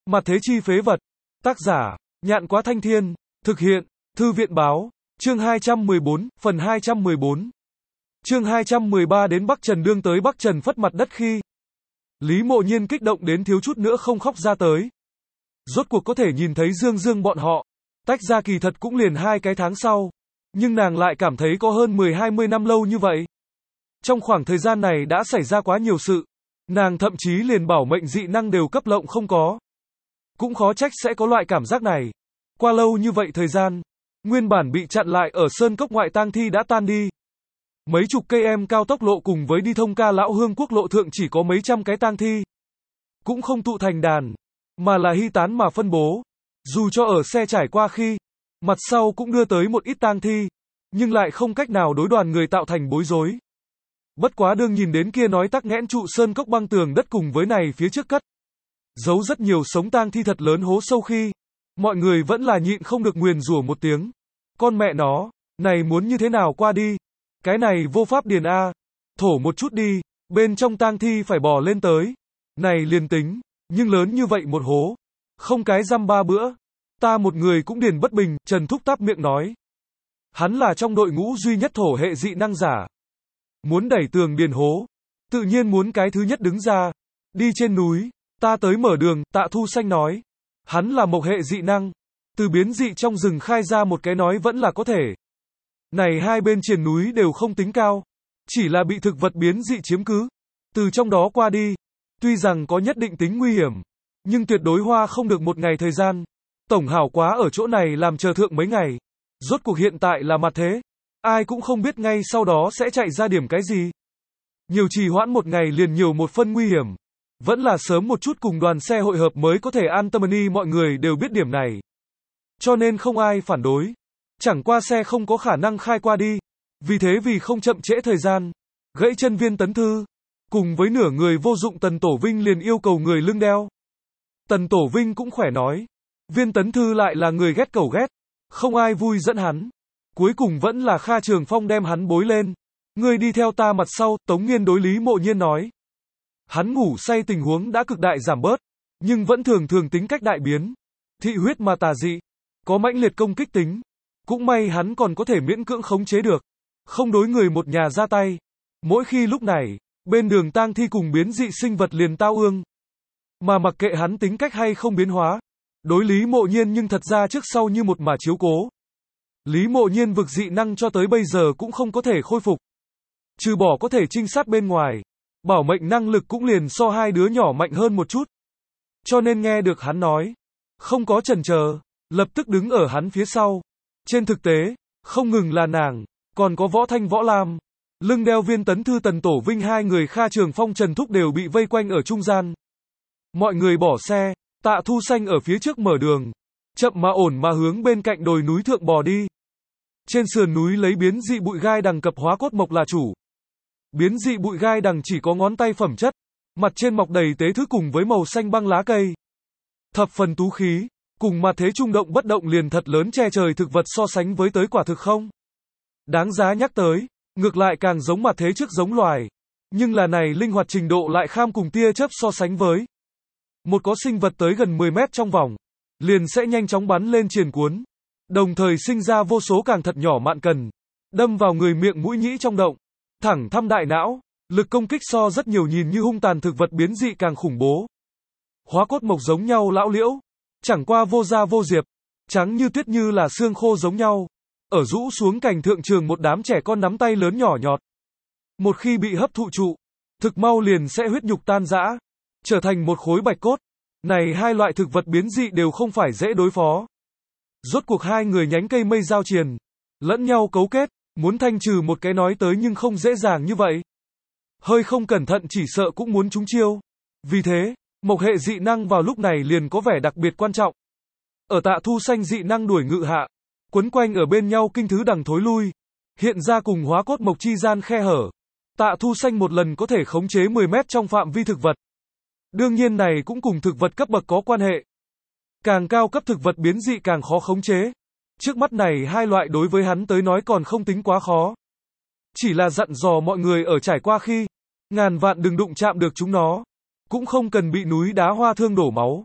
Mặt thế chi phế vật. Tác giả, Nhạn Quá Thanh Thiên. Thực hiện, Thư viện báo. Chương 214, phần 214. Chương 213 đến Bắc Trần Đương tới Bắc Trần phất mặt đất khi. Lý Mộ Nhiên kích động đến thiếu chút nữa không khóc ra tới. Rốt cuộc có thể nhìn thấy Dương Dương bọn họ. Tách ra kỳ thật cũng liền 2 cái tháng sau. Nhưng nàng lại cảm thấy có hơn 10-20 năm lâu như vậy. Trong khoảng thời gian này đã xảy ra quá nhiều sự. Nàng thậm chí liền bảo mệnh dị năng đều cấp lộng không có. Cũng khó trách sẽ có loại cảm giác này. Qua lâu như vậy thời gian, nguyên bản bị chặn lại ở sơn cốc ngoại tang thi đã tan đi. Mấy chục cây em cao tốc lộ cùng với đi thông Ca Lão Hương quốc lộ thượng chỉ có mấy trăm cái tang thi. Cũng không tụ thành đàn, mà là hy tán mà phân bố. Dù cho ở xe trải qua khi, mặt sau cũng đưa tới một ít tang thi, nhưng lại không cách nào đối đoàn người tạo thành bối rối. Bất quá đương nhìn đến kia nói tắc nghẽn trụ sơn cốc băng tường đất cùng với này phía trước cất giấu rất nhiều sống tang thi thật lớn hố sâu khi, mọi người vẫn là nhịn không được nguyền rủa một tiếng. Con mẹ nó, này muốn như thế nào qua đi? Cái này vô pháp điền a, thổ một chút đi, bên trong tang thi phải bò lên tới. Này liền tính, nhưng lớn như vậy một hố, không cái dăm 3 bữa, ta một người cũng điền bất bình, Trần Thúc táp miệng nói. Hắn là trong đội ngũ duy nhất thổ hệ dị năng giả. Muốn đẩy tường điền hố, tự nhiên muốn cái thứ nhất đứng ra. Đi trên núi, ta tới mở đường, Tạ Thu Xanh nói. Hắn là mộc hệ dị năng, từ biến dị trong rừng khai ra một cái nói vẫn là có thể. Này hai bên triền núi đều không tính cao, chỉ là bị thực vật biến dị chiếm cứ. Từ trong đó qua đi, tuy rằng có nhất định tính nguy hiểm, nhưng tuyệt đối hoa không được một ngày thời gian. Tổng hảo quá ở chỗ này làm chờ thượng mấy ngày. Rốt cuộc hiện tại là mặt thế, ai cũng không biết ngay sau đó sẽ chạy ra điểm cái gì. Nhiều trì hoãn một ngày liền nhiều một phân nguy hiểm. Vẫn là sớm một chút cùng đoàn xe hội hợp mới có thể an tâm đi, mọi người đều biết điểm này. Cho nên không ai phản đối. Chẳng qua xe không có khả năng khai qua đi. Vì thế vì không chậm trễ thời gian, gãy chân Viên Tấn Thư, cùng với nửa người vô dụng Tần Tổ Vinh liền yêu cầu người lưng đeo. Tần Tổ Vinh cũng khỏe nói. Viên Tấn Thư lại là người ghét cẩu ghét. Không ai vui dẫn hắn. Cuối cùng vẫn là Kha Trường Phong đem hắn bối lên. Ngươi đi theo ta mặt sau, Tống Nghiên đối Lý Mộ Nhiên nói. Hắn ngủ say tình huống đã cực đại giảm bớt, nhưng vẫn thường thường tính cách đại biến. Thị huyết mà tà dị, có mãnh liệt công kích tính. Cũng may hắn còn có thể miễn cưỡng khống chế được, không đối người một nhà ra tay. Mỗi khi lúc này, bên đường tang thi cùng biến dị sinh vật liền tao ương. Mà mặc kệ hắn tính cách hay không biến hóa, đối Lý Mộ Nhiên nhưng thật ra trước sau như một mà chiếu cố. Lý Mộ Nhiên vực dị năng cho tới bây giờ cũng không có thể khôi phục. Trừ bỏ có thể trinh sát bên ngoài, bảo mệnh năng lực cũng liền so hai đứa nhỏ mạnh hơn một chút. Cho nên nghe được hắn nói, không có chần chờ, lập tức đứng ở hắn phía sau. Trên thực tế, không ngừng là nàng, còn có Võ Thanh Võ Lam, lưng đeo Viên Tấn Thư Tần Tổ Vinh, hai người Kha Trường Phong Trần Thúc đều bị vây quanh ở trung gian. Mọi người bỏ xe, Tạ Thu Xanh ở phía trước mở đường, chậm mà ổn mà hướng bên cạnh đồi núi thượng bò đi. Trên sườn núi lấy biến dị bụi gai đằng cập hóa cốt mộc là chủ. Biến dị bụi gai đằng chỉ có ngón tay phẩm chất, mặt trên mọc đầy tế thứ cùng với màu xanh băng lá cây. Thập phần tú khí, cùng mặt thế trung động bất động liền thật lớn che trời thực vật so sánh với tới quả thực không. Đáng giá nhắc tới, ngược lại càng giống mặt thế trước giống loài. Nhưng là này linh hoạt trình độ lại kham cùng tia chớp so sánh với. Một có sinh vật tới gần 10 mét trong vòng, liền sẽ nhanh chóng bắn lên triền cuốn. Đồng thời sinh ra vô số càng thật nhỏ mạn cần, đâm vào người miệng mũi nhĩ trong động. Thẳng thăm đại não, lực công kích so rất nhiều nhìn như hung tàn thực vật biến dị càng khủng bố. Hóa cốt mộc giống nhau lão liễu, chẳng qua vô da vô diệp, trắng như tuyết như là xương khô giống nhau. Ở rũ xuống cành thượng trường một đám trẻ con nắm tay lớn nhỏ nhọt. Một khi bị hấp thụ trụ, thực mau liền sẽ huyết nhục tan rã, trở thành một khối bạch cốt. Này hai loại thực vật biến dị đều không phải dễ đối phó. Rốt cuộc hai người nhánh cây mây giao triền, lẫn nhau cấu kết. Muốn thanh trừ một cái nói tới nhưng không dễ dàng như vậy. Hơi không cẩn thận chỉ sợ cũng muốn trúng chiêu. Vì thế, mộc hệ dị năng vào lúc này liền có vẻ đặc biệt quan trọng. Ở Tạ Thu Xanh dị năng đuổi ngự hạ, quấn quanh ở bên nhau kinh thứ đằng thối lui, hiện ra cùng hóa cốt mộc chi gian khe hở. Tạ Thu Xanh một lần có thể khống chế 10 mét trong phạm vi thực vật. Đương nhiên này cũng cùng thực vật cấp bậc có quan hệ. Càng cao cấp thực vật biến dị càng khó khống chế. Trước mắt này hai loại đối với hắn tới nói còn không tính quá khó. Chỉ là dặn dò mọi người ở trải qua khi, ngàn vạn đừng đụng chạm được chúng nó. Cũng không cần bị núi đá hoa thương đổ máu.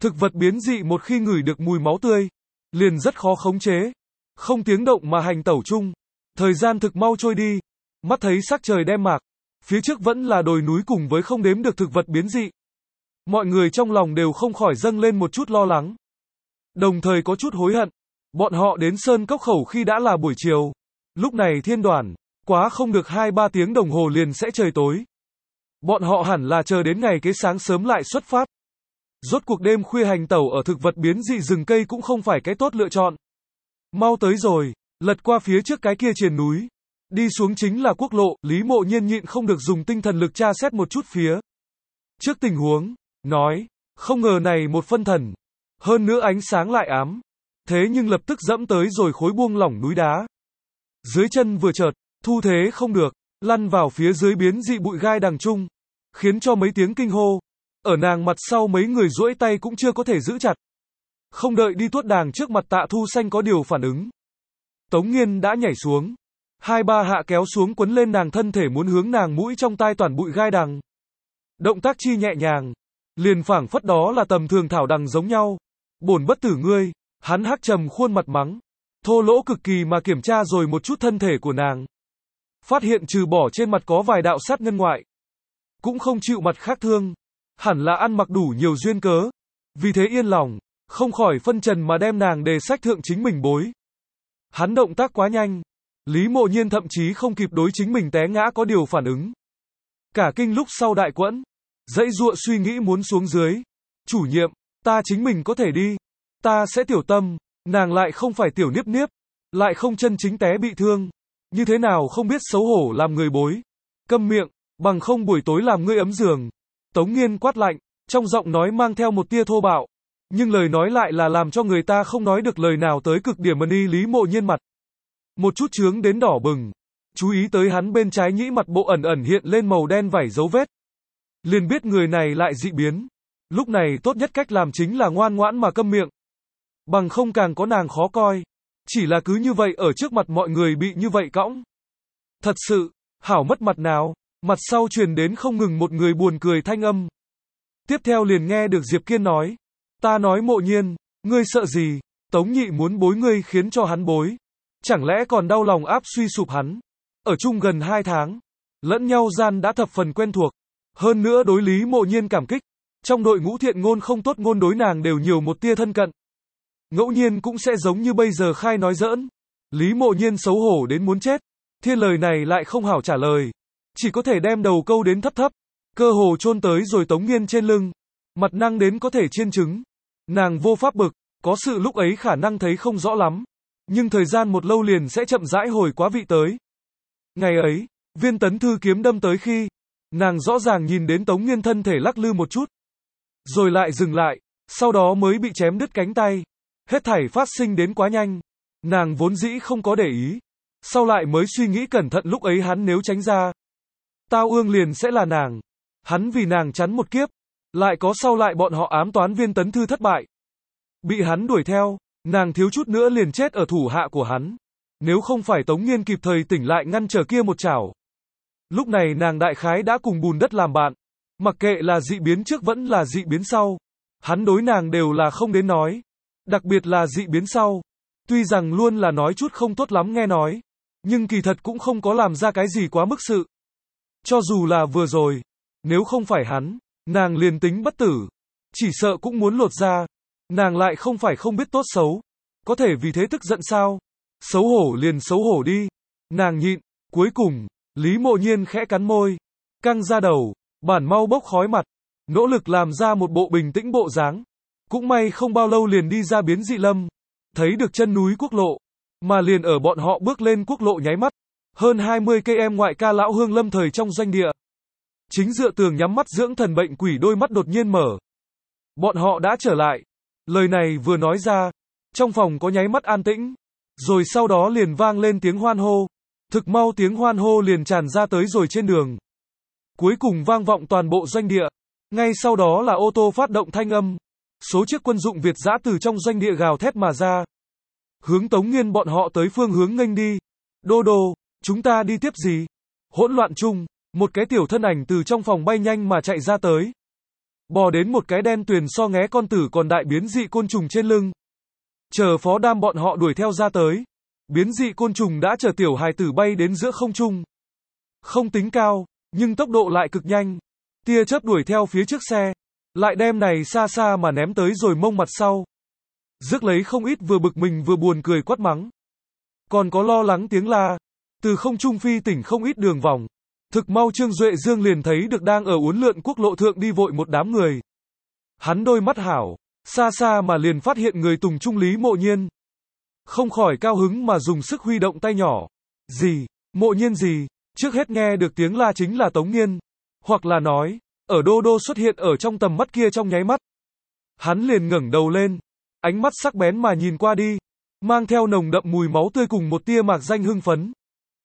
Thực vật biến dị một khi ngửi được mùi máu tươi, liền rất khó khống chế. Không tiếng động mà hành tẩu chung. Thời gian thực mau trôi đi. Mắt thấy sắc trời đêm mạc. Phía trước vẫn là đồi núi cùng với không đếm được thực vật biến dị. Mọi người trong lòng đều không khỏi dâng lên một chút lo lắng. Đồng thời có chút hối hận. Bọn họ đến Sơn Cốc Khẩu khi đã là buổi chiều. Lúc này thiên đoản, quá không được 2-3 tiếng đồng hồ liền sẽ trời tối. Bọn họ hẳn là chờ đến ngày kế sáng sớm lại xuất phát. Rốt cuộc đêm khuya hành tẩu ở thực vật biến dị rừng cây cũng không phải cái tốt lựa chọn. Mau tới rồi, lật qua phía trước cái kia triền núi. Đi xuống chính là quốc lộ, Lý Mộ Nhiên nhịn không được dùng tinh thần lực tra xét một chút phía trước tình huống, nói, không ngờ này một phân thần. Hơn nữa ánh sáng lại ám. Thế nhưng lập tức dẫm tới rồi khối buông lỏng núi đá. Dưới chân vừa chợt, thu thế không được, lăn vào phía dưới biến dị bụi gai đằng trung, khiến cho mấy tiếng kinh hô. Ở nàng mặt sau mấy người duỗi tay cũng chưa có thể giữ chặt. Không đợi đi tuốt đàng trước mặt Tạ Thu Xanh có điều phản ứng. Tống Nghiên đã nhảy xuống. 2-3 hạ kéo xuống quấn lên nàng thân thể muốn hướng nàng mũi trong tai toàn bụi gai đằng. Động tác chi nhẹ nhàng. Liền phảng phất đó là tầm thường thảo đằng giống nhau. Bổn bất tử ngươi, hắn hắc trầm khuôn mặt mắng. Thô lỗ cực kỳ mà kiểm tra rồi một chút thân thể của nàng. Phát hiện trừ bỏ trên mặt có vài đạo sát ngân ngoại. Cũng không chịu mặt khác thương. Hẳn là ăn mặc đủ nhiều duyên cớ. Vì thế yên lòng, không khỏi phân trần mà đem nàng đề sách thượng chính mình bối. Hắn động tác quá nhanh. Lý Mộ Nhiên thậm chí không kịp đối chính mình té ngã có điều phản ứng. Cả kinh lúc sau đại quẫn. Dãy dụa suy nghĩ muốn xuống dưới. Chủ nhiệm, ta chính mình có thể đi. Ta sẽ tiểu tâm. Nàng lại không phải tiểu niếp niếp. Lại không chân chính té bị thương. Như thế nào không biết xấu hổ làm người bối. Câm miệng, bằng không buổi tối làm ngươi ấm giường. Tống Nghiên quát lạnh, trong giọng nói mang theo một tia thô bạo. Nhưng lời nói lại là làm cho người ta không nói được lời nào tới cực điểm mà đi. Lý Mộ Nhiên mặt. Một chút chướng đến đỏ bừng. Chú ý tới hắn bên trái nhĩ mặt bộ ẩn ẩn hiện lên màu đen vảy dấu vết. Liền biết người này lại dị biến. Lúc này tốt nhất cách làm chính là ngoan ngoãn mà câm miệng. Bằng không càng có nàng khó coi. Chỉ là cứ như vậy ở trước mặt mọi người bị như vậy cõng. Thật sự, hảo mất mặt nào. Mặt sau truyền đến không ngừng một người buồn cười thanh âm. Tiếp theo liền nghe được Diệp Kiên nói. Ta nói Mộ Nhiên, ngươi sợ gì? Tống Nhị muốn bối ngươi khiến cho hắn bối. Chẳng lẽ còn đau lòng áp suy sụp hắn. Ở chung gần 2 tháng. Lẫn nhau gian đã thập phần quen thuộc. Hơn nữa đối Lý Mộ Nhiên cảm kích. Trong đội ngũ thiện ngôn không tốt ngôn đối nàng đều nhiều một tia thân cận. Ngẫu nhiên cũng sẽ giống như bây giờ khai nói giỡn. Lý Mộ Nhiên xấu hổ đến muốn chết. Thiên lời này lại không hảo trả lời. Chỉ có thể đem đầu câu đến thấp thấp. Cơ hồ chôn tới rồi Tống Nghiên trên lưng. Mặt năng đến có thể chiên trứng. Nàng vô pháp bực. Có sự lúc ấy khả năng thấy không rõ lắm. Nhưng thời gian một lâu liền sẽ chậm rãi hồi quá vị tới. Ngày ấy, viên tấn thư kiếm đâm tới khi. Nàng rõ ràng nhìn đến Tống Nghiên thân thể lắc lư một chút. Rồi lại dừng lại. Sau đó mới bị chém đứt cánh tay. Hết thảy phát sinh đến quá nhanh. Nàng vốn dĩ không có để ý. Sau lại mới suy nghĩ cẩn thận lúc ấy hắn nếu tránh ra. Tao ương liền sẽ là nàng. Hắn vì nàng chắn một kiếp. Lại có sau lại bọn họ ám toán viên tấn thư thất bại. Bị hắn đuổi theo. Nàng thiếu chút nữa liền chết ở thủ hạ của hắn. Nếu không phải Tống Nghiên kịp thời tỉnh lại ngăn trở kia một chảo. Lúc này nàng đại khái đã cùng bùn đất làm bạn. Mặc kệ là dị biến trước vẫn là dị biến sau. Hắn đối nàng đều là không đến nói. Đặc biệt là dị biến sau. Tuy rằng luôn là nói chút không tốt lắm nghe nói. Nhưng kỳ thật cũng không có làm ra cái gì quá mức sự. Cho dù là vừa rồi. Nếu không phải hắn, nàng liền tính bất tử. Chỉ sợ cũng muốn lột ra. Nàng lại không phải không biết tốt xấu. Có thể vì thế tức giận sao? Xấu hổ liền xấu hổ đi. Nàng nhịn. Cuối cùng, Lý Mộ Nhiên khẽ cắn môi. Căng ra đầu. Bản mau bốc khói mặt. Nỗ lực làm ra một bộ bình tĩnh bộ dáng. Cũng may không bao lâu liền đi ra biến dị lâm. Thấy được chân núi quốc lộ. Mà liền ở bọn họ bước lên quốc lộ nháy mắt. Hơn 20 cây em ngoại ca lão hương lâm thời trong doanh địa. Chính dựa tường nhắm mắt dưỡng thần bệnh quỷ đôi mắt đột nhiên mở. Bọn họ đã trở lại. Lời này vừa nói ra. Trong phòng có nháy mắt an tĩnh. Rồi sau đó liền vang lên tiếng hoan hô. Thực mau tiếng hoan hô liền tràn ra tới rồi trên đường. Cuối cùng vang vọng toàn bộ doanh địa. Ngay sau đó là ô tô phát động thanh âm. Số chiếc quân dụng Việt dã từ trong doanh địa gào thét mà ra. Hướng Tống Nghiên bọn họ tới phương hướng nghênh đi. Đô đô, chúng ta đi tiếp gì? Hỗn loạn chung, một cái tiểu thân ảnh từ trong phòng bay nhanh mà chạy ra tới. bò đến một cái đen tuyền so ngé con tử còn đại biến dị côn trùng trên lưng. Chờ Phó Đam bọn họ đuổi theo ra tới. Biến dị côn trùng đã chở tiểu hài tử bay đến giữa không trung. Không tính cao, nhưng tốc độ lại cực nhanh. Tia chớp đuổi theo phía trước xe. Lại đem này xa xa mà ném tới rồi mông mặt sau. Rước lấy không ít vừa bực mình vừa buồn cười quát mắng. Còn có lo lắng tiếng la. Từ không trung phi tỉnh không ít đường vòng. Thực mau Trương Duệ Dương liền thấy được đang ở uốn lượn quốc lộ thượng đi vội một đám người. Hắn đôi mắt hảo, xa xa mà liền phát hiện người tùng trung Lý Mộ Nhiên. Không khỏi cao hứng mà dùng sức huy động tay nhỏ. Gì? Mộ Nhiên gì? Trước hết nghe được tiếng la chính là Tống Nghiên. Hoặc là nói, ở Đô Đô xuất hiện ở trong tầm mắt kia trong nháy mắt. Hắn liền ngẩng đầu lên, ánh mắt sắc bén mà nhìn qua đi, mang theo nồng đậm mùi máu tươi cùng một tia mạc danh hưng phấn.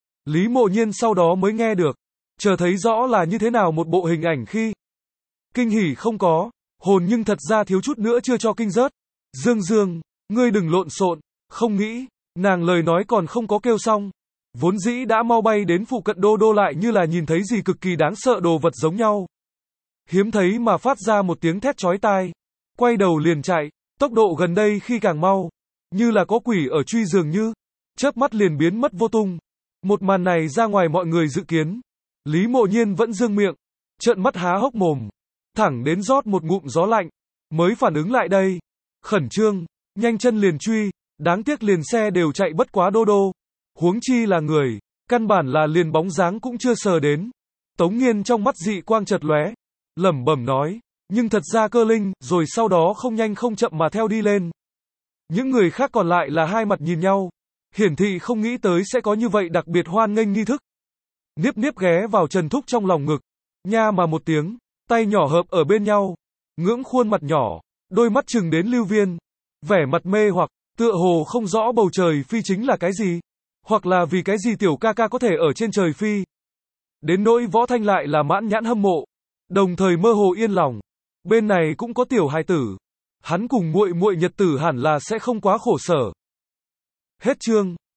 Lý Mộ Nhiên sau đó mới nghe được, chờ thấy rõ là như thế nào một bộ hình ảnh khi kinh hỉ không có, hồn nhưng thật ra thiếu chút nữa chưa cho kinh rớt. Dương Dương, ngươi đừng lộn xộn, không nghĩ, nàng lời nói còn không có kêu xong. Vốn dĩ đã mau bay đến phụ cận Đô Đô lại như là nhìn thấy gì cực kỳ đáng sợ đồ vật giống nhau. Hiếm thấy mà phát ra một tiếng thét chói tai. Quay đầu liền chạy, tốc độ gần đây khi càng mau. Như là có quỷ ở truy dường như. Chớp mắt liền biến mất vô tung. Một màn này ra ngoài mọi người dự kiến. Lý Mộ Nhiên vẫn dương miệng. Trợn mắt há hốc mồm. Thẳng đến rót một ngụm gió lạnh. Mới phản ứng lại đây. Khẩn trương, nhanh chân liền truy. Đáng tiếc liền xe đều chạy bất quá Đô Đô. Huống chi là người, căn bản là liền bóng dáng cũng chưa sờ đến. Tống Nghiên trong mắt dị quang chợt lóe, lẩm bẩm nói, nhưng thật ra cơ linh, rồi sau đó không nhanh không chậm mà theo đi lên. Những người khác còn lại là hai mặt nhìn nhau, hiển thị không nghĩ tới sẽ có như vậy đặc biệt hoan nghênh nghi thức. Niếp Niếp ghé vào Trần Thúc trong lòng ngực, nha mà một tiếng, tay nhỏ hợp ở bên nhau, ngưỡng khuôn mặt nhỏ, đôi mắt chừng đến Lưu Viên, vẻ mặt mê hoặc, tựa hồ không rõ bầu trời phi chính là cái gì. Hoặc là vì cái gì tiểu ca ca có thể ở trên trời phi. Đến nỗi Võ Thanh lại là mãn nhãn hâm mộ, đồng thời mơ hồ yên lòng. Bên này cũng có tiểu hài tử. Hắn cùng muội muội nhật tử hẳn là sẽ không quá khổ sở. Hết chương.